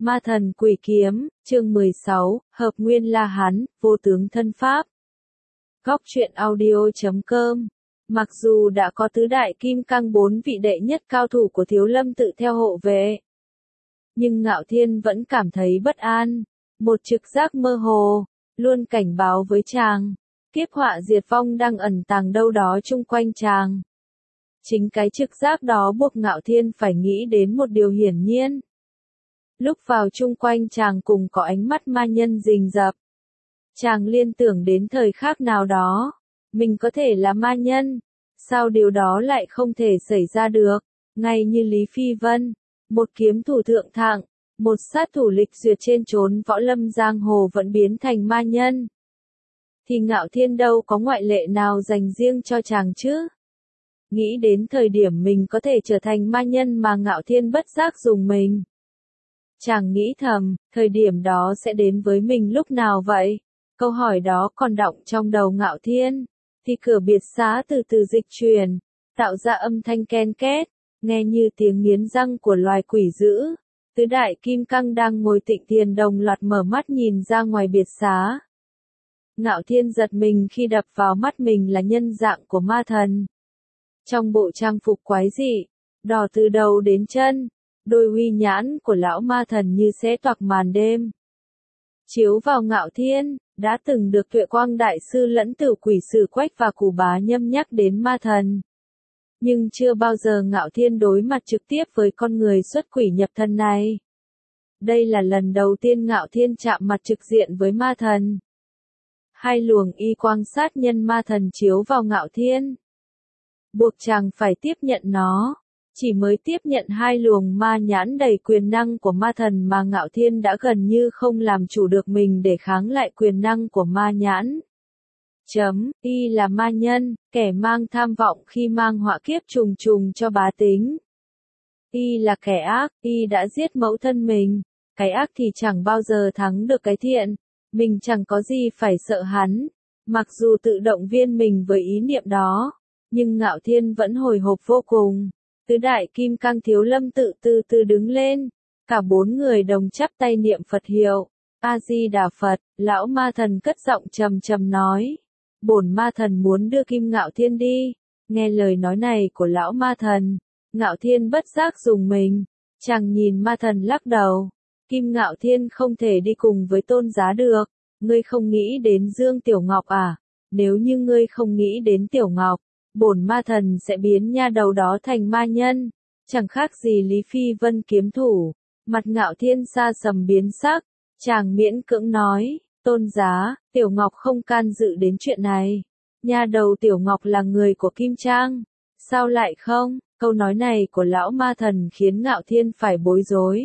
Ma thần quỷ kiếm, chương 16, hợp nguyên la hán, vô tướng thân pháp. Góc truyện audio.com. Mặc dù đã có tứ đại kim cang 4 vị đệ nhất cao thủ của Thiếu Lâm tự theo hộ vệ, nhưng Ngạo Thiên vẫn cảm thấy bất an, một trực giác mơ hồ, luôn cảnh báo với chàng, kiếp họa diệt vong đang ẩn tàng đâu đó chung quanh chàng. Chính cái trực giác đó buộc Ngạo Thiên phải nghĩ đến một điều hiển nhiên. Lúc vào chung quanh chàng cùng có ánh mắt ma nhân rình rập. Chàng liên tưởng đến thời khắc nào đó, mình có thể là ma nhân, sao điều đó lại không thể xảy ra được, ngay như Lý Phi Vân, một kiếm thủ thượng thặng, một sát thủ lịch duyệt trên chốn võ lâm giang hồ vẫn biến thành ma nhân. Thì Ngạo Thiên đâu có ngoại lệ nào dành riêng cho chàng chứ? Nghĩ đến thời điểm mình có thể trở thành ma nhân mà Ngạo Thiên bất giác dùng mình. Chàng nghĩ thầm, thời điểm đó sẽ đến với mình lúc nào vậy? Câu hỏi đó còn đọng trong đầu Ngạo Thiên. Thì cửa biệt xá từ từ dịch chuyển, tạo ra âm thanh ken két, nghe như tiếng nghiến răng của loài quỷ dữ. Tứ đại kim cang đang ngồi tịnh thiền đồng loạt mở mắt nhìn ra ngoài biệt xá. Ngạo Thiên giật mình khi đập vào mắt mình là nhân dạng của ma thần. Trong bộ trang phục quái dị, đỏ từ đầu đến chân, đôi huy nhãn của lão ma thần như xé toạc màn đêm. Chiếu vào Ngạo Thiên, đã từng được Tuệ Quang Đại Sư lẫn Tử Quỷ Sử Quách và Cù Bá Nhâm nhắc đến ma thần. Nhưng chưa bao giờ Ngạo Thiên đối mặt trực tiếp với con người xuất quỷ nhập thần này. Đây là lần đầu tiên Ngạo Thiên chạm mặt trực diện với ma thần. Hai luồng y quang sát nhân ma thần chiếu vào Ngạo Thiên, buộc chàng phải tiếp nhận nó. Chỉ mới tiếp nhận hai luồng ma nhãn đầy quyền năng của ma thần mà Ngạo Thiên đã gần như không làm chủ được mình để kháng lại quyền năng của ma nhãn. Y là ma nhân, kẻ mang tham vọng khi mang họa kiếp trùng trùng cho bá tính. Y là kẻ ác, y đã giết mẫu thân mình. Cái ác thì chẳng bao giờ thắng được cái thiện. Mình chẳng có gì phải sợ hắn. Mặc dù tự động viên mình với ý niệm đó, nhưng Ngạo Thiên vẫn hồi hộp vô cùng. Tứ đại kim cang Thiếu Lâm tự từ từ đứng lên, cả 4 người đồng chắp tay niệm Phật hiệu. A Di Đà Phật. Lão ma thần cất giọng trầm trầm nói, bổn ma thần muốn đưa Kim Ngạo Thiên đi. Nghe lời nói này của lão ma thần, Ngạo Thiên bất giác dùng mình. Chàng nhìn ma thần lắc đầu, Kim Ngạo Thiên không thể đi cùng với Tôn Giá được. Ngươi không nghĩ đến Dương Tiểu Ngọc à? Nếu như ngươi không nghĩ đến Tiểu Ngọc, bổn ma thần sẽ biến nha đầu đó thành ma nhân. Chẳng khác gì Lý Phi Vân kiếm thủ. Mặt Ngạo Thiên xa sầm biến sắc, chàng miễn cưỡng nói, Tôn Giá, Tiểu Ngọc không can dự đến chuyện này. Nha đầu Tiểu Ngọc là người của Kim Trang. Sao lại không? Câu nói này của lão ma thần khiến Ngạo Thiên phải bối rối.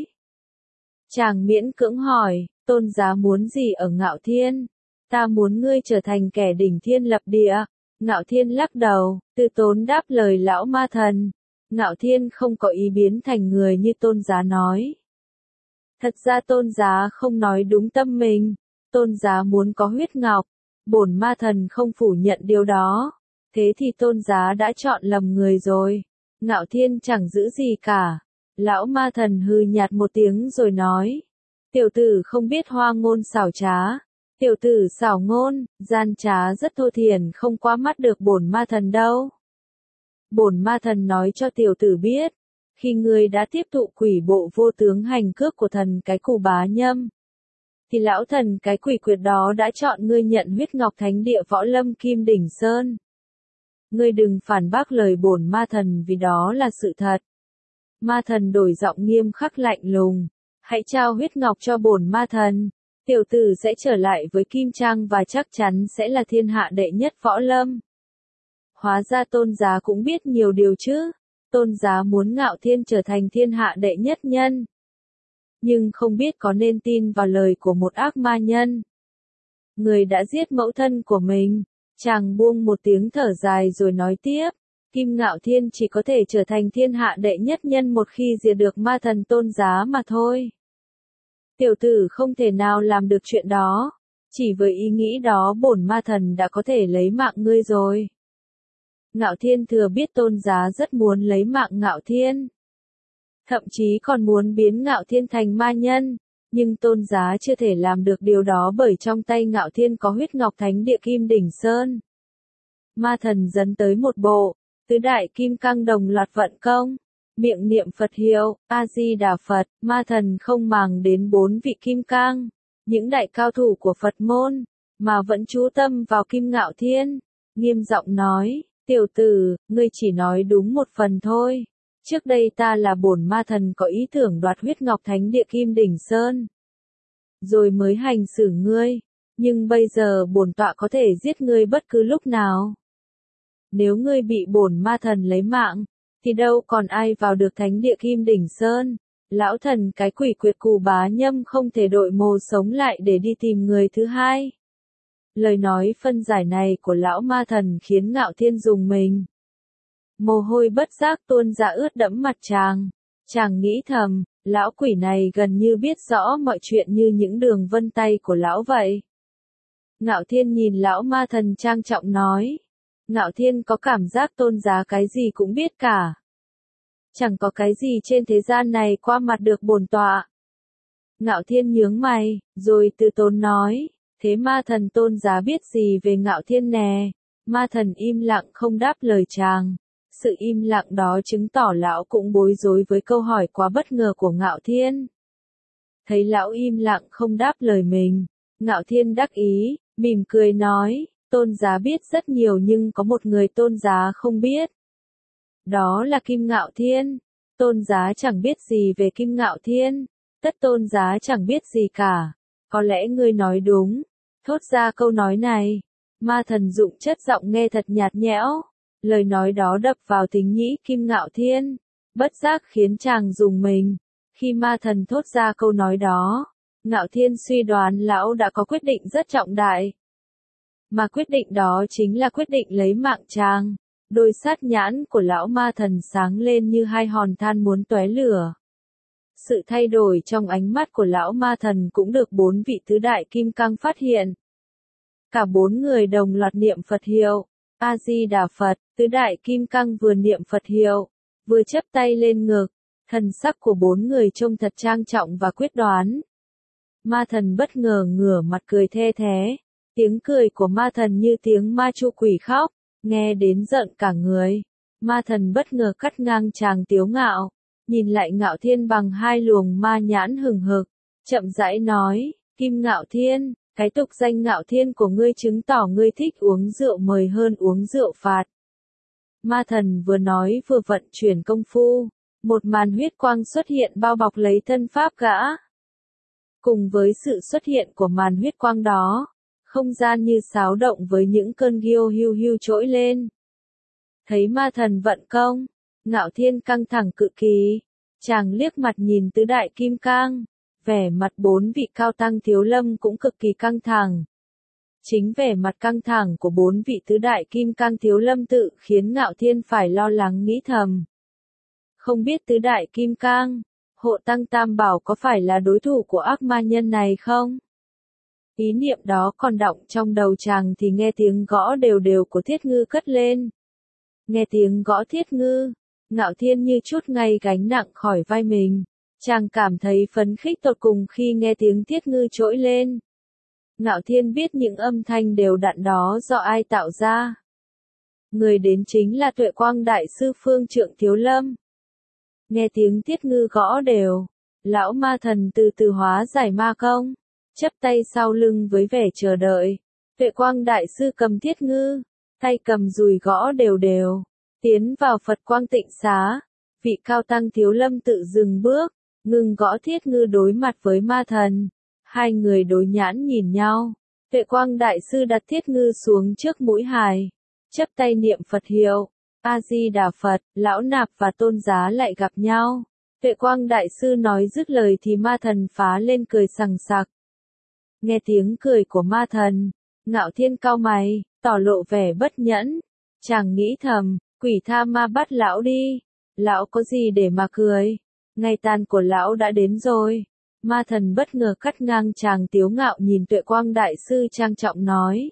Chàng miễn cưỡng hỏi, Tôn Giá muốn gì ở Ngạo Thiên? Ta muốn ngươi trở thành kẻ đỉnh thiên lập địa. Ngạo Thiên lắc đầu, từ tốn đáp lời lão ma thần. Ngạo Thiên không có ý biến thành người như Tôn Giá nói. Thật ra Tôn Giá không nói đúng tâm mình. Tôn Giá muốn có huyết ngọc. Bổn ma thần không phủ nhận điều đó. Thế thì Tôn Giá đã chọn lầm người rồi. Ngạo Thiên chẳng giữ gì cả. Lão ma thần hừ nhạt một tiếng rồi nói. Tiểu tử không biết hoa ngôn xảo trá. Tiểu tử xảo ngôn, gian trá rất thô thiển không qua mắt được bổn ma thần đâu. Bổn ma thần nói cho tiểu tử biết, khi ngươi đã tiếp thụ quỷ bộ vô tướng hành cước của thần cái Cù Bá Nhâm, thì lão thần cái quỷ quyệt đó đã chọn ngươi nhận huyết ngọc thánh địa võ lâm Kim Đỉnh Sơn. Ngươi đừng phản bác lời bổn ma thần vì đó là sự thật. Ma thần đổi giọng nghiêm khắc lạnh lùng, hãy trao huyết ngọc cho bổn ma thần. Tiểu tử sẽ trở lại với Kim Trang và chắc chắn sẽ là thiên hạ đệ nhất võ lâm. Hóa ra Tôn Giá cũng biết nhiều điều chứ. Tôn Giá muốn Ngạo Thiên trở thành thiên hạ đệ nhất nhân. Nhưng không biết có nên tin vào lời của một ác ma nhân. Người đã giết mẫu thân của mình. Chàng buông một tiếng thở dài rồi nói tiếp. Kim Ngạo Thiên chỉ có thể trở thành thiên hạ đệ nhất nhân một khi diệt được ma thần Tôn Giá mà thôi. Tiểu tử không thể nào làm được chuyện đó. Chỉ với ý nghĩ đó bổn ma thần đã có thể lấy mạng ngươi rồi. Ngạo Thiên thừa biết Tôn Giá rất muốn lấy mạng Ngạo Thiên. Thậm chí còn muốn biến Ngạo Thiên thành ma nhân. Nhưng tôn giá chưa thể làm được điều đó bởi trong tay Ngạo Thiên có huyết ngọc thánh địa Kim Đỉnh Sơn. Ma thần dấn tới một bộ, tứ đại kim cang đồng loạt vận công, miệng niệm Phật hiệu, A-di-đà Phật, ma thần không màng đến 4 vị kim cang, những đại cao thủ của Phật môn, mà vẫn chú tâm vào Kim Ngạo Thiên, nghiêm giọng nói, tiểu tử, ngươi chỉ nói đúng một phần thôi. Trước đây ta là bổn ma thần có ý tưởng đoạt huyết ngọc thánh địa Kim Đỉnh Sơn, rồi mới hành xử ngươi, nhưng bây giờ bổn tọa có thể giết ngươi bất cứ lúc nào. Nếu ngươi bị bổn ma thần lấy mạng, thì đâu còn ai vào được thánh địa Kim Đỉnh Sơn. Lão thần cái quỷ quyệt Cù Bá Nhâm không thể đội mồ sống lại để đi tìm người thứ hai. Lời nói phân giải này của lão ma thần khiến Ngạo Thiên rùng mình. Mồ hôi bất giác tuôn ra ướt đẫm mặt chàng. Chàng nghĩ thầm, lão quỷ này gần như biết rõ mọi chuyện như những đường vân tay của lão vậy. Ngạo Thiên nhìn lão ma thần trang trọng nói. Ngạo Thiên có cảm giác tôn giá cái gì cũng biết cả. Chẳng có cái gì trên thế gian này qua mặt được bổn tọa. Ngạo Thiên nhướng mày, rồi từ tốn nói, thế ma thần tôn giá biết gì về Ngạo Thiên nè? Ma thần im lặng không đáp lời chàng. Sự im lặng đó chứng tỏ lão cũng bối rối với câu hỏi quá bất ngờ của Ngạo Thiên. Thấy lão im lặng không đáp lời mình, Ngạo Thiên đắc ý, mỉm cười nói, tôn giá biết rất nhiều nhưng có một người tôn giá không biết. Đó là Kim Ngạo Thiên. Tôn giá chẳng biết gì về Kim Ngạo Thiên. Tất tôn giá chẳng biết gì cả. Có lẽ ngươi nói đúng. Thốt ra câu nói này. Ma thần dụng chất giọng nghe thật nhạt nhẽo. Lời nói đó đập vào thính nhĩ Kim Ngạo Thiên. Bất giác khiến chàng rùng mình. Khi ma thần thốt ra câu nói đó, Ngạo Thiên suy đoán lão đã có quyết định rất trọng đại. Mà quyết định đó chính là quyết định lấy mạng chàng. Đôi sát nhãn của lão ma thần sáng lên như hai hòn than muốn tóe lửa. Sự thay đổi trong ánh mắt của lão ma thần cũng được 4 vị tứ đại kim cang phát hiện. Cả 4 người đồng loạt niệm Phật hiệu, A-di-đà Phật, tứ đại kim cang vừa niệm Phật hiệu, vừa chắp tay lên ngực, thần sắc của 4 người trông thật trang trọng và quyết đoán. Ma thần bất ngờ ngửa mặt cười the thé, tiếng cười của ma thần như tiếng ma chu quỷ khóc. Nghe đến giận cả người, ma thần bất ngờ cắt ngang chàng Tiếu Ngạo, nhìn lại Ngạo Thiên bằng hai luồng ma nhãn hừng hực, chậm rãi nói, Kim Ngạo Thiên, cái tục danh Ngạo Thiên của ngươi chứng tỏ ngươi thích uống rượu mời hơn uống rượu phạt. Ma thần vừa nói vừa vận chuyển công phu, một màn huyết quang xuất hiện bao bọc lấy thân pháp gã. Cùng với sự xuất hiện của màn huyết quang đó, không gian như xáo động với những cơn hiu hiu hiu trỗi lên. Thấy ma thần vận công, Ngạo Thiên căng thẳng cực kỳ, chàng liếc mặt nhìn tứ đại kim cang, vẻ mặt 4 vị cao tăng thiếu lâm cũng cực kỳ căng thẳng. Chính vẻ mặt căng thẳng của 4 vị tứ đại kim cang thiếu lâm tự khiến Ngạo Thiên phải lo lắng nghĩ thầm. Không biết tứ đại kim cang, hộ tăng tam bảo có phải là đối thủ của ác ma nhân này không? Ý niệm đó còn đọng trong đầu chàng thì nghe tiếng gõ đều đều của thiết ngư cất lên. Nghe tiếng gõ thiết ngư, Ngạo Thiên như trút ngay gánh nặng khỏi vai mình. Chàng cảm thấy phấn khích tột cùng khi nghe tiếng thiết ngư trỗi lên. Ngạo Thiên biết những âm thanh đều đặn đó do ai tạo ra. Người đến chính là Tuệ Quang Đại Sư Phương Trượng Thiếu Lâm. Nghe tiếng thiết ngư gõ đều, lão ma thần từ từ hóa giải ma công, chắp tay sau lưng với vẻ chờ đợi. Tuệ Quang Đại Sư cầm thiết ngư, tay cầm dùi gõ đều đều, tiến vào Phật Quang Tịnh Xá. Vị cao tăng Thiếu Lâm tự dừng bước, ngừng gõ thiết ngư đối mặt với ma thần. Hai người đối nhãn nhìn nhau. Tuệ Quang Đại Sư đặt thiết ngư xuống trước mũi hài, chắp tay niệm Phật hiệu, A-di-đà Phật. Lão nạp và tôn giá lại gặp nhau. Tuệ Quang Đại Sư nói dứt lời thì ma thần phá lên cười sằng sặc. Nghe tiếng cười của ma thần, Ngạo Thiên cau mày, tỏ lộ vẻ bất nhẫn. Chàng nghĩ thầm, quỷ tha ma bắt lão đi. Lão có gì để mà cười? Ngày tàn của lão đã đến rồi. Ma thần bất ngờ cắt ngang chàng Tiếu Ngạo nhìn Tuệ Quang Đại Sư trang trọng nói.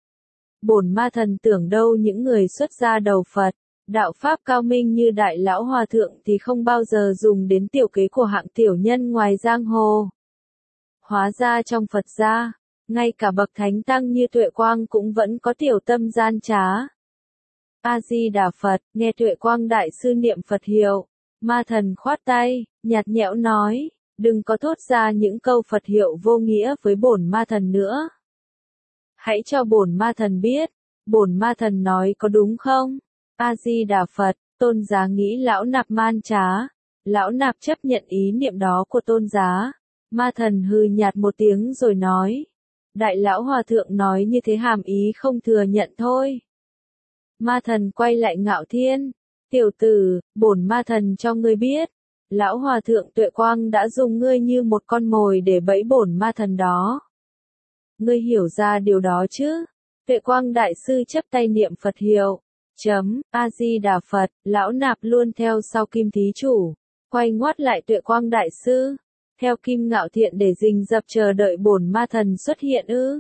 Bổn ma thần tưởng đâu những người xuất gia đầu Phật, đạo pháp cao minh như Đại Lão Hòa Thượng thì không bao giờ dùng đến tiểu kế của hạng tiểu nhân ngoài giang hồ. Hóa ra trong Phật gia, ngay cả bậc thánh tăng như Tuệ Quang cũng vẫn có tiểu tâm gian trá. A-di-đà Phật, nghe Tuệ Quang đại sư niệm Phật hiệu, ma thần khoát tay, nhạt nhẽo nói, đừng có thốt ra những câu Phật hiệu vô nghĩa với bổn ma thần nữa. Hãy cho bổn ma thần biết, bổn ma thần nói có đúng không? A-di-đà Phật, tôn giá nghĩ lão nạp man trá. Lão nạp chấp nhận ý niệm đó của tôn giá. Ma thần hừ nhạt một tiếng rồi nói. Đại lão hòa thượng nói như thế hàm ý không thừa nhận thôi. Ma thần quay lại Ngạo Thiên. Tiểu tử, bổn ma thần cho ngươi biết. Lão hòa thượng Tuệ Quang đã dùng ngươi như một con mồi để bẫy bổn ma thần đó. Ngươi hiểu ra điều đó chứ? Tuệ Quang đại sư chấp tay niệm Phật hiệu. A-di-đà Phật, lão nạp luôn theo sau Kim thí chủ. Quay ngoắt lại Tuệ Quang đại sư. Theo Kim Ngạo Thiện để rình rập chờ đợi bổn ma thần xuất hiện ư?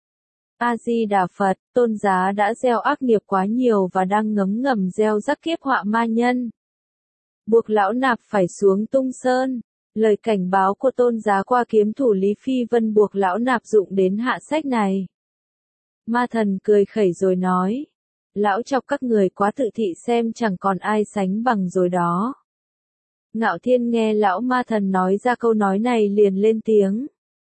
A-di-đà Phật, tôn giá đã gieo ác nghiệp quá nhiều và đang ngấm ngầm gieo rắc kiếp họa ma nhân. Buộc lão nạp phải xuống Tung Sơn. Lời cảnh báo của tôn giá qua kiếm thủ Lý Phi Vân buộc lão nạp dụng đến hạ sách này. Ma thần cười khẩy rồi nói. Lão chọc các người quá tự thị xem chẳng còn ai sánh bằng rồi đó. Ngạo Thiên nghe lão ma thần nói ra câu nói này liền lên tiếng.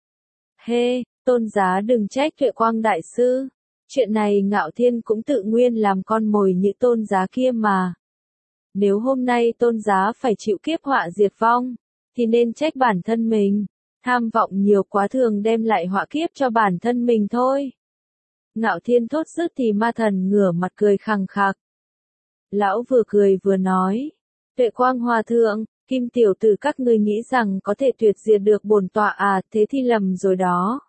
Hê, tôn giá đừng trách Tuệ Quang đại sư. Chuyện này Ngạo Thiên cũng tự nguyên làm con mồi như tôn giá kia mà. Nếu hôm nay tôn giá phải chịu kiếp họa diệt vong, thì nên trách bản thân mình. Tham vọng nhiều quá thường đem lại họa kiếp cho bản thân mình thôi. Ngạo Thiên thốt dứt thì ma thần ngửa mặt cười khằng khặc. Lão vừa cười vừa nói. Tuệ Quang hòa thượng, Kim tiểu tử các ngươi nghĩ rằng có thể tuyệt diệt được bổn tọa à, thế thì lầm rồi đó.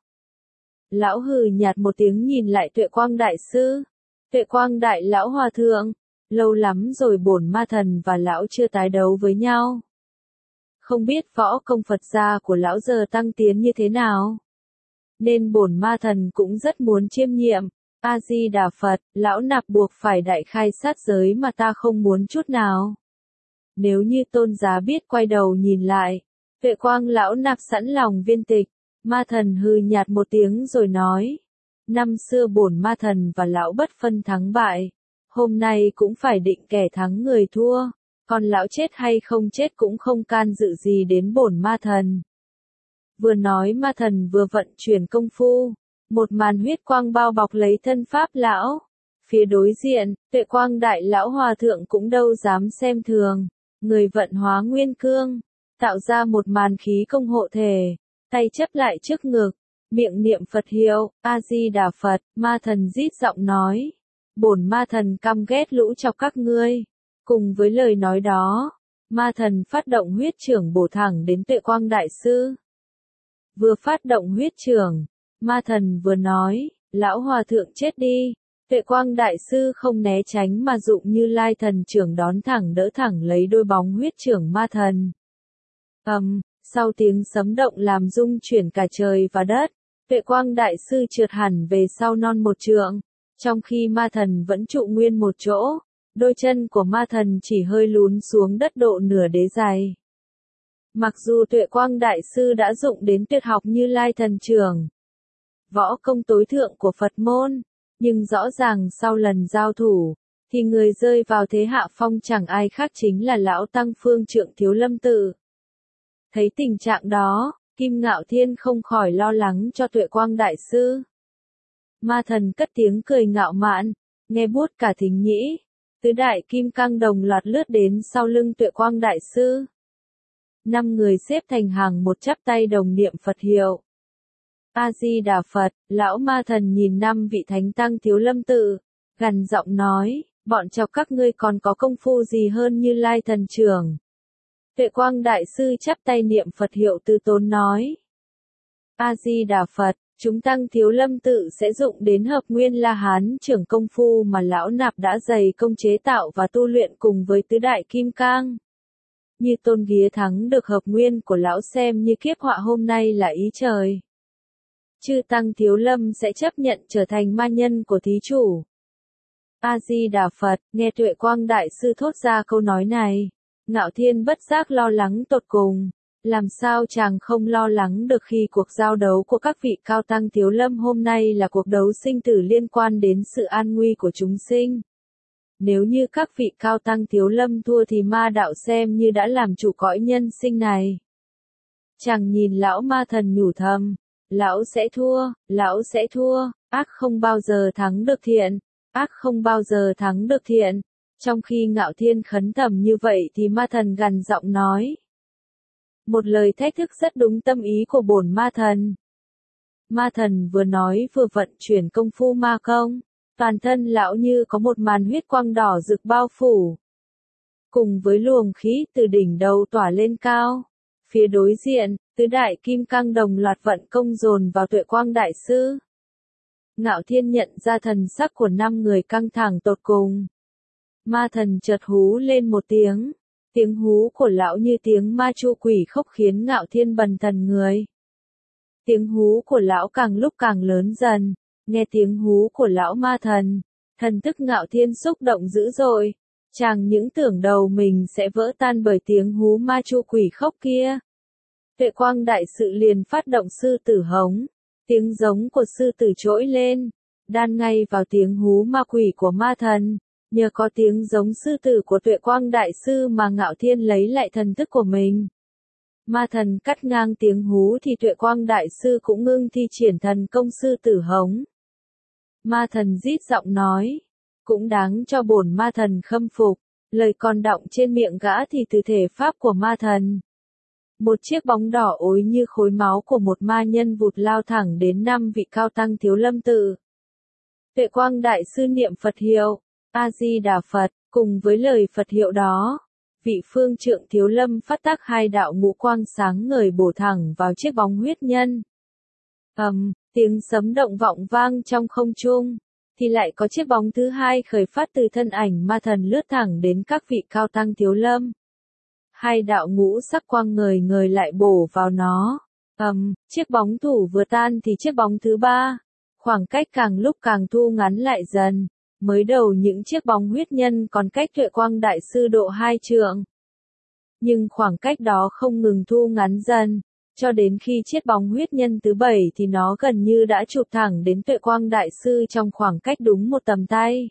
Lão hừ nhạt một tiếng nhìn lại Tuệ Quang đại sư. Tuệ Quang đại lão hòa thượng, lâu lắm rồi bổn ma thần và lão chưa tái đấu với nhau. Không biết võ công Phật gia của lão giờ tăng tiến như thế nào. Nên bổn ma thần cũng rất muốn chiêm nghiệm. A-di-đà Phật, lão nạp buộc phải đại khai sát giới mà ta không muốn chút nào. Nếu như tôn giá biết quay đầu nhìn lại, Tuệ Quang lão nạp sẵn lòng viên tịch. Ma thần hừ nhạt một tiếng rồi nói. Năm xưa bổn ma thần và lão bất phân thắng bại. Hôm nay cũng phải định kẻ thắng người thua. Còn lão chết hay không chết cũng không can dự gì đến bổn ma thần. Vừa nói ma thần vừa vận chuyển công phu. Một màn huyết quang bao bọc lấy thân pháp lão. Phía đối diện, Tuệ Quang đại lão hòa thượng cũng đâu dám xem thường. Người vận hóa nguyên cương. Tạo ra một màn khí công hộ thể. Tay chấp lại trước ngực. Miệng niệm Phật hiệu. A-di-đà Phật. Ma thần rít giọng nói. Bổn ma thần căm ghét lũ chọc các ngươi. Cùng với lời nói đó, ma thần phát động huyết chưởng bổ thẳng đến Tuệ Quang đại sư. Vừa phát động huyết chưởng, ma thần vừa nói, lão hòa thượng chết đi. Tuệ Quang đại sư không né tránh mà dụng Như Lai thần chưởng đón thẳng đỡ thẳng lấy đôi bóng huyết chưởng ma thần. Sau tiếng sấm động làm rung chuyển cả trời và đất, Tuệ Quang đại sư trượt hẳn về sau non một trượng, trong khi ma thần vẫn trụ nguyên một chỗ. Đôi chân của ma thần chỉ hơi lún xuống đất độ nửa đế giày. Mặc dù Tuệ Quang đại sư đã dụng đến tuyệt học Như Lai thần chưởng, võ công tối thượng của Phật môn, nhưng rõ ràng sau lần giao thủ, thì người rơi vào thế hạ phong chẳng ai khác chính là lão tăng phương trượng Thiếu Lâm Tự. Thấy tình trạng đó, Kim Ngạo Thiên không khỏi lo lắng cho Tuệ Quang đại sư. Ma thần cất tiếng cười ngạo mạn, nghe buốt cả thính nhĩ. Tứ đại kim cang đồng loạt lướt đến sau lưng Tuệ Quang đại sư. 5 người xếp thành hàng một chắp tay đồng niệm Phật hiệu. A-di-đà Phật, lão ma thần nhìn 5 vị thánh tăng Thiếu Lâm Tự, gằn giọng nói, bọn chọc các ngươi còn có công phu gì hơn Như Lai thần chưởng. Tuệ Quang đại sư chắp tay niệm Phật hiệu từ tốn nói. A-di-đà Phật, chúng tăng Thiếu Lâm Tự sẽ dụng đến hợp nguyên La Hán trưởng công phu mà lão nạp đã dày công chế tạo và tu luyện cùng với tứ đại kim cang. Như tôn ghía thắng được hợp nguyên của lão xem như kiếp họa hôm nay là ý trời. Chư tăng Thiếu Lâm sẽ chấp nhận trở thành ma nhân của thí chủ. A-di-đà Phật, nghe Tuệ Quang đại sư thốt ra câu nói này, Ngạo Thiên bất giác lo lắng tột cùng. Làm sao chàng không lo lắng được khi cuộc giao đấu của các vị cao tăng thiếu lâm hôm nay là cuộc đấu sinh tử liên quan đến sự an nguy của chúng sinh. Nếu như các vị cao tăng thiếu lâm thua thì ma đạo xem như đã làm chủ cõi nhân sinh này. Chàng nhìn lão ma thần nhủ thầm, lão sẽ thua, ác không bao giờ thắng được thiện, ác không bao giờ thắng được thiện. Trong khi Ngạo Thiên khấn thầm như vậy thì ma thần gằn giọng nói. Một lời thách thức rất đúng tâm ý của bổn ma thần. Ma thần vừa nói vừa vận chuyển công phu ma công, toàn thân lão như có một màn huyết quang đỏ rực bao phủ. Cùng với luồng khí từ đỉnh đầu tỏa lên cao, phía đối diện, tứ đại kim cang đồng loạt vận công dồn vào Tuệ Quang Đại Sư. Ngạo Thiên nhận ra thần sắc của 5 người căng thẳng tột cùng. Ma thần chợt hú lên một tiếng. Tiếng hú của lão như tiếng ma chu quỷ khóc khiến Ngạo Thiên bần thần người. Tiếng hú của lão càng lúc càng lớn dần, nghe tiếng hú của lão ma thần, thần thức Ngạo Thiên xúc động dữ dội, chàng những tưởng đầu mình sẽ vỡ tan bởi tiếng hú ma chu quỷ khóc kia. Tuệ Quang Đại Sự liền phát động sư tử hống, tiếng giống của sư tử trỗi lên, đan ngay vào tiếng hú ma quỷ của ma thần. Nhờ có tiếng giống sư tử của Tuệ Quang Đại Sư mà Ngạo Thiên lấy lại thần thức của mình. Ma thần cắt ngang tiếng hú thì Tuệ Quang Đại Sư cũng ngưng thi triển thần công sư tử hống. Ma thần rít giọng nói, cũng đáng cho bổn ma thần khâm phục, lời còn đọng trên miệng gã thì từ thể pháp của ma thần. Một chiếc bóng đỏ ối như khối máu của một ma nhân vụt lao thẳng đến 5 vị cao tăng thiếu lâm tự. Tuệ Quang Đại Sư niệm Phật hiệu A-di-đà Phật, cùng với lời Phật hiệu đó, vị phương trượng thiếu lâm phát tác 2 đạo ngũ quang sáng ngời bổ thẳng vào chiếc bóng huyết nhân. Tiếng sấm động vọng vang trong không trung, thì lại có chiếc bóng thứ hai khởi phát từ thân ảnh ma thần lướt thẳng đến các vị cao tăng thiếu lâm. 2 đạo ngũ sắc quang ngời ngời lại bổ vào nó. Chiếc bóng thủ vừa tan thì chiếc bóng thứ ba, khoảng cách càng lúc càng thu ngắn lại dần. Mới đầu những chiếc bóng huyết nhân còn cách Tuệ Quang Đại Sư độ 2 trượng. Nhưng khoảng cách đó không ngừng thu ngắn dần, cho đến khi chiếc bóng huyết nhân thứ 7 thì nó gần như đã chụp thẳng đến Tuệ Quang Đại Sư trong khoảng cách đúng một tầm tay.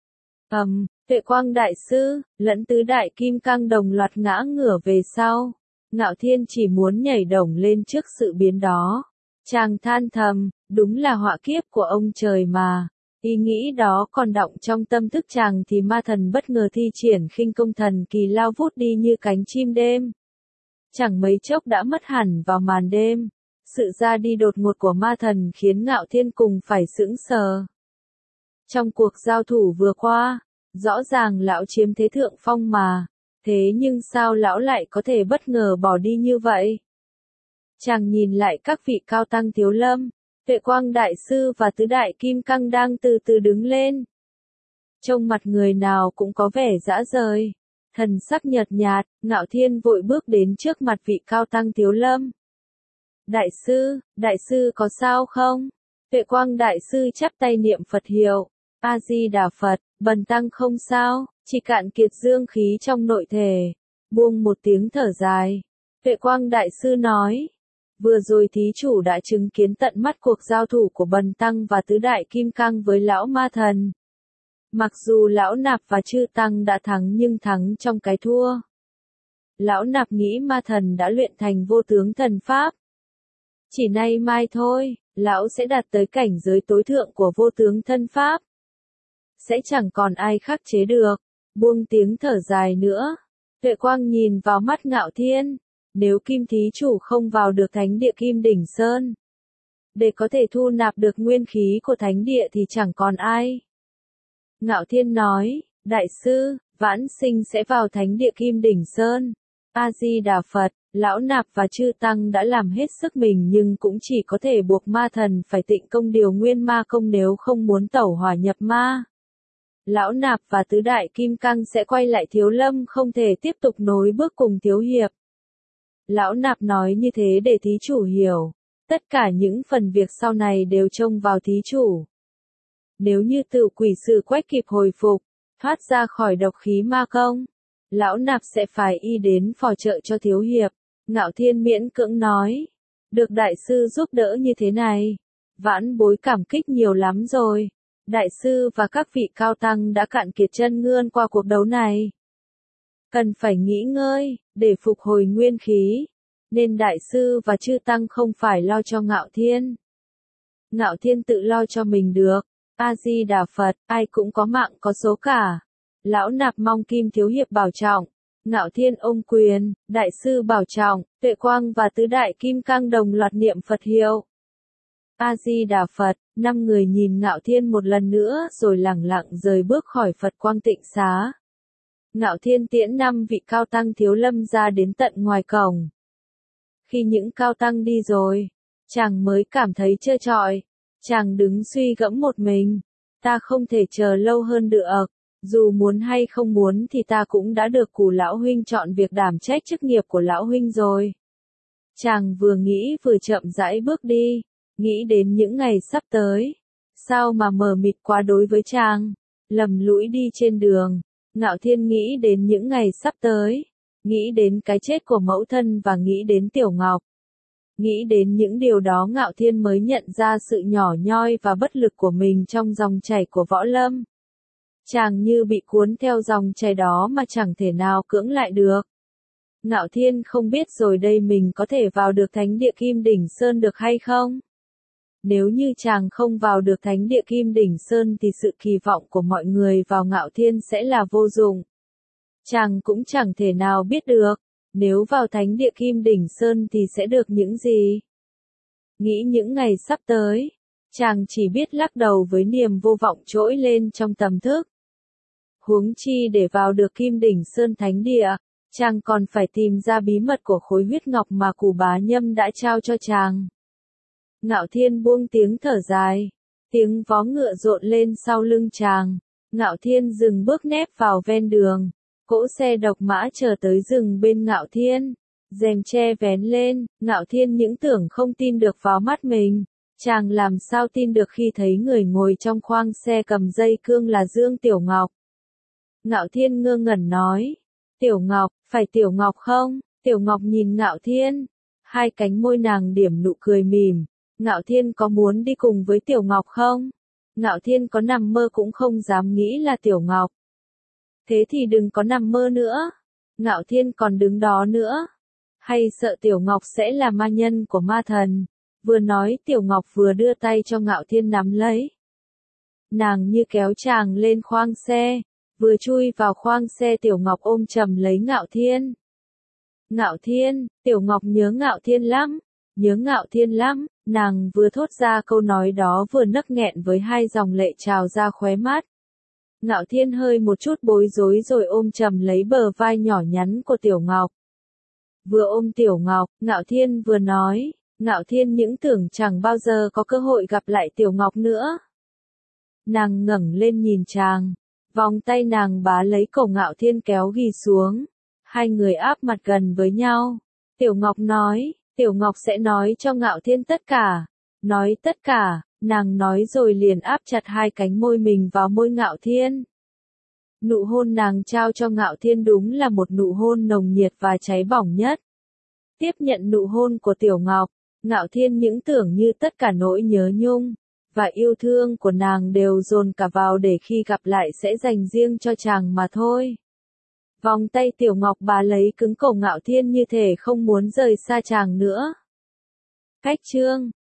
Tuệ Quang Đại Sư, lẫn tứ đại kim cang đồng loạt ngã ngửa về sau. Ngạo Thiên chỉ muốn nhảy đồng lên trước sự biến đó. Chàng than thầm, đúng là họa kiếp của ông trời mà. Ý nghĩ đó còn đọng trong tâm thức chàng thì ma thần bất ngờ thi triển khinh công thần kỳ lao vút đi như cánh chim đêm. Chẳng mấy chốc đã mất hẳn vào màn đêm. Sự ra đi đột ngột của ma thần khiến Ngạo Thiên cùng phải sững sờ. Trong cuộc giao thủ vừa qua, rõ ràng lão chiếm thế thượng phong mà, thế nhưng sao lão lại có thể bất ngờ bỏ đi như vậy? Chàng nhìn lại các vị cao tăng thiếu lâm. Tuệ Quang Đại Sư và tứ đại kim cang đang từ từ đứng lên. Trông mặt người nào cũng có vẻ dã rời. Thần sắc nhợt nhạt, Ngạo Thiên vội bước đến trước mặt vị cao tăng thiếu lâm. Đại sư có sao không? Tuệ Quang Đại Sư chắp tay niệm Phật hiệu. A-di-đà Phật, bần tăng không sao, chỉ cạn kiệt dương khí trong nội thể. Buông một tiếng thở dài. Tuệ Quang Đại Sư nói. Vừa rồi thí chủ đã chứng kiến tận mắt cuộc giao thủ của bần tăng và tứ đại kim cang với lão ma thần. Mặc dù lão nạp và chư tăng đã thắng nhưng thắng trong cái thua. Lão nạp nghĩ ma thần đã luyện thành vô tướng thần pháp. Chỉ nay mai thôi, lão sẽ đạt tới cảnh giới tối thượng của vô tướng thân pháp. Sẽ chẳng còn ai khắc chế được. Buông tiếng thở dài nữa. Tuệ Quang nhìn vào mắt Ngạo Thiên. Nếu Kim thí chủ không vào được thánh địa Kim Đỉnh Sơn, để có thể thu nạp được nguyên khí của thánh địa thì chẳng còn ai. Ngạo Thiên nói, Đại sư, vãn sinh sẽ vào thánh địa Kim Đỉnh Sơn. A-di-đà Phật, lão nạp và chư tăng đã làm hết sức mình nhưng cũng chỉ có thể buộc ma thần phải tịnh công điều nguyên ma công nếu không muốn tẩu hỏa nhập ma. Lão nạp và tứ đại kim cang sẽ quay lại thiếu lâm không thể tiếp tục nối bước cùng thiếu hiệp. Lão nạp nói như thế để thí chủ hiểu. Tất cả những phần việc sau này đều trông vào thí chủ. Nếu như tự quỷ sự quách kịp hồi phục, thoát ra khỏi độc khí ma công, lão nạp sẽ phải y đến phò trợ cho thiếu hiệp. Ngạo Thiên miễn cưỡng nói. Được đại sư giúp đỡ như thế này. Vãn bối cảm kích nhiều lắm rồi. Đại sư và các vị cao tăng đã cạn kiệt chân ngươn qua cuộc đấu này. Cần phải nghỉ ngơi, để phục hồi nguyên khí. Nên đại sư và chư tăng không phải lo cho Ngạo Thiên. Ngạo Thiên tự lo cho mình được. A-di-đà Phật, ai cũng có mạng có số cả. Lão nạp mong Kim Thiếu Hiệp bảo trọng. Ngạo Thiên ôm quyền, đại sư bảo trọng, Tuệ Quang và tứ đại kim cang đồng loạt niệm Phật hiệu. A-di-đà Phật, 5 người nhìn Ngạo Thiên một lần nữa rồi lẳng lặng rời bước khỏi Phật Quang Tịnh Xá. Ngạo Thiên tiễn 5 vị cao tăng thiếu lâm ra đến tận ngoài cổng. Khi những cao tăng đi rồi, chàng mới cảm thấy trơ trọi. Chàng đứng suy gẫm một mình. Ta không thể chờ lâu hơn được. Dù muốn hay không muốn thì ta cũng đã được Cù lão huynh chọn việc đảm trách chức nghiệp của lão huynh rồi. Chàng vừa nghĩ vừa chậm rãi bước đi, nghĩ đến những ngày sắp tới. Sao mà mờ mịt quá đối với chàng, lầm lũi đi trên đường. Ngạo Thiên nghĩ đến những ngày sắp tới, nghĩ đến cái chết của mẫu thân và nghĩ đến Tiểu Ngọc. Nghĩ đến những điều đó Ngạo Thiên mới nhận ra sự nhỏ nhoi và bất lực của mình trong dòng chảy của võ lâm. Chàng như bị cuốn theo dòng chảy đó mà chẳng thể nào cưỡng lại được. Ngạo Thiên không biết rồi đây mình có thể vào được thánh địa Kim Đỉnh Sơn được hay không? Nếu như chàng không vào được thánh địa Kim Đỉnh Sơn thì sự kỳ vọng của mọi người vào Ngạo Thiên sẽ là vô dụng. Chàng cũng chẳng thể nào biết được, nếu vào thánh địa Kim Đỉnh Sơn thì sẽ được những gì? Nghĩ những ngày sắp tới, chàng chỉ biết lắc đầu với niềm vô vọng trỗi lên trong tâm thức. Huống chi để vào được Kim Đỉnh Sơn thánh địa, chàng còn phải tìm ra bí mật của khối huyết ngọc mà Cù Bá Nhâm đã trao cho chàng. Ngạo Thiên buông tiếng thở dài, tiếng vó ngựa rộn lên sau lưng chàng. Ngạo Thiên dừng bước nép vào ven đường. Cỗ xe độc mã chờ tới dừng bên Ngạo Thiên. Rèm che vén lên, Ngạo Thiên những tưởng không tin được vào mắt mình. Chàng làm sao tin được khi thấy người ngồi trong khoang xe cầm dây cương là Dương Tiểu Ngọc. Ngạo Thiên ngơ ngẩn nói. Tiểu Ngọc, phải Tiểu Ngọc không? Tiểu Ngọc nhìn Ngạo Thiên. Hai cánh môi nàng điểm nụ cười mỉm. Ngạo Thiên có muốn đi cùng với Tiểu Ngọc không? Ngạo Thiên có nằm mơ cũng không dám nghĩ là Tiểu Ngọc. Thế thì đừng có nằm mơ nữa. Ngạo Thiên còn đứng đó nữa. Hay sợ Tiểu Ngọc sẽ là ma nhân của ma thần? Vừa nói Tiểu Ngọc vừa đưa tay cho Ngạo Thiên nắm lấy. Nàng như kéo chàng lên khoang xe. Vừa chui vào khoang xe Tiểu Ngọc ôm chầm lấy Ngạo Thiên. Ngạo Thiên, Tiểu Ngọc nhớ Ngạo Thiên lắm. Nhớ Ngạo Thiên lắm. Nàng vừa thốt ra câu nói đó vừa nấc nghẹn với hai dòng lệ trào ra khóe mắt. Ngạo Thiên hơi một chút bối rối rồi ôm chầm lấy bờ vai nhỏ nhắn của Tiểu Ngọc. Vừa ôm Tiểu Ngọc, Ngạo Thiên vừa nói, Ngạo Thiên những tưởng chẳng bao giờ có cơ hội gặp lại Tiểu Ngọc nữa. Nàng ngẩng lên nhìn chàng, vòng tay nàng bá lấy cổ Ngạo Thiên kéo ghì xuống. Hai người áp mặt gần với nhau. Tiểu Ngọc nói, Tiểu Ngọc sẽ nói cho Ngạo Thiên tất cả. Nói tất cả, nàng nói rồi liền áp chặt hai cánh môi mình vào môi Ngạo Thiên. Nụ hôn nàng trao cho Ngạo Thiên đúng là một nụ hôn nồng nhiệt và cháy bỏng nhất. Tiếp nhận nụ hôn của Tiểu Ngọc, Ngạo Thiên những tưởng như tất cả nỗi nhớ nhung và yêu thương của nàng đều dồn cả vào để khi gặp lại sẽ dành riêng cho chàng mà thôi. Vòng tay Tiểu Ngọc bá lấy cứng cổ Ngạo Thiên như thể không muốn rời xa chàng nữa. Cách chương